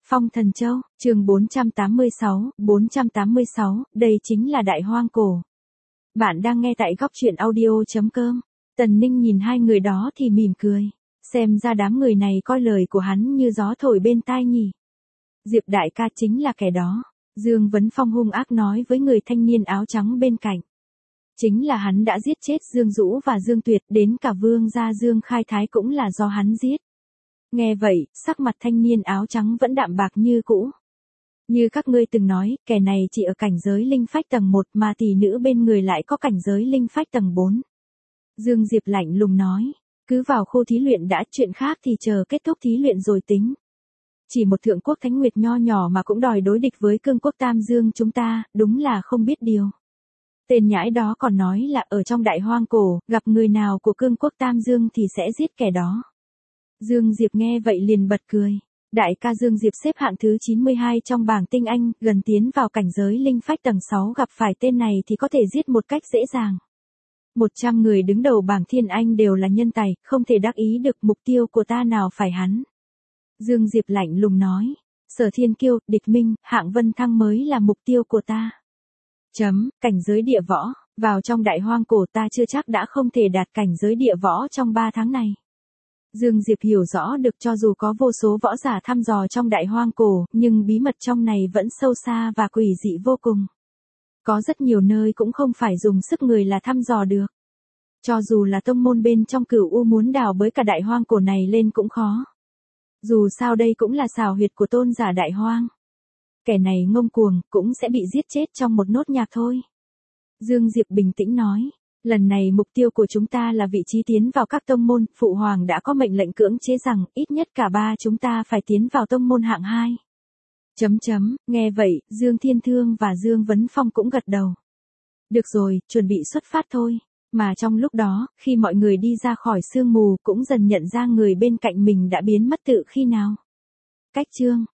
Phong Thần Châu, chương 486, đây chính là Đại Hoang Cổ. Bạn đang nghe tại góc truyện audio.com. Tần Ninh nhìn hai người đó thì mỉm cười. Xem ra đám người này coi lời của hắn như gió thổi bên tai nhỉ. Diệp đại ca chính là kẻ đó. Dương Vấn Phong hung ác nói với người thanh niên áo trắng bên cạnh. Chính là hắn đã giết chết Dương Dũ và Dương Tuyệt, đến cả vương gia Dương Khai Thái cũng là do hắn giết. Nghe vậy, sắc mặt thanh niên áo trắng vẫn đạm bạc như cũ. Như các ngươi từng nói, kẻ này chỉ ở cảnh giới linh phách tầng 1 mà tỷ nữ bên người lại có cảnh giới linh phách tầng 4. Dương Diệp lạnh lùng nói, cứ vào khu thí luyện đã, chuyện khác thì chờ kết thúc thí luyện rồi tính. Chỉ một thượng quốc thánh nguyệt nho nhỏ mà cũng đòi đối địch với cương quốc Tam Dương chúng ta, đúng là không biết điều. Tên nhãi đó còn nói là ở trong Đại Hoang Cổ, gặp người nào của cương quốc Tam Dương thì sẽ giết kẻ đó. Dương Diệp nghe vậy liền bật cười. Đại ca Dương Diệp xếp hạng thứ 92 trong bảng tinh anh, gần tiến vào cảnh giới linh phách tầng 6, gặp phải tên này thì có thể giết một cách dễ dàng. 100 người đứng đầu bảng thiên anh đều là nhân tài, không thể đắc ý được, mục tiêu của ta nào phải hắn. Dương Diệp lạnh lùng nói, Sở Thiên Kiêu, Địch Minh, Hạng Vân Thăng mới là mục tiêu của ta. Cảnh giới địa võ, vào trong Đại Hoang Cổ ta chưa chắc đã không thể đạt cảnh giới địa võ trong 3 tháng này. Dương Diệp hiểu rõ được cho dù có vô số võ giả thăm dò trong Đại Hoang Cổ, nhưng bí mật trong này vẫn sâu xa và quỷ dị vô cùng. Có rất nhiều nơi cũng không phải dùng sức người là thăm dò được. Cho dù là tông môn bên trong Cửu U muốn đào bới cả Đại Hoang Cổ này lên cũng khó. Dù sao đây cũng là xào huyệt của tôn giả Đại Hoang. Kẻ này ngông cuồng, cũng sẽ bị giết chết trong một nốt nhạc thôi. Dương Diệp bình tĩnh nói, lần này mục tiêu của chúng ta là vị trí tiến vào các tông môn, Phụ Hoàng đã có mệnh lệnh cưỡng chế rằng, ít nhất cả ba chúng ta phải tiến vào tông môn hạng 2. Nghe vậy, Dương Thiên Thương và Dương Vấn Phong cũng gật đầu. Được rồi, chuẩn bị xuất phát thôi. Mà trong lúc đó, khi mọi người đi ra khỏi sương mù cũng dần nhận ra người bên cạnh mình đã biến mất tự khi nào. Cách chương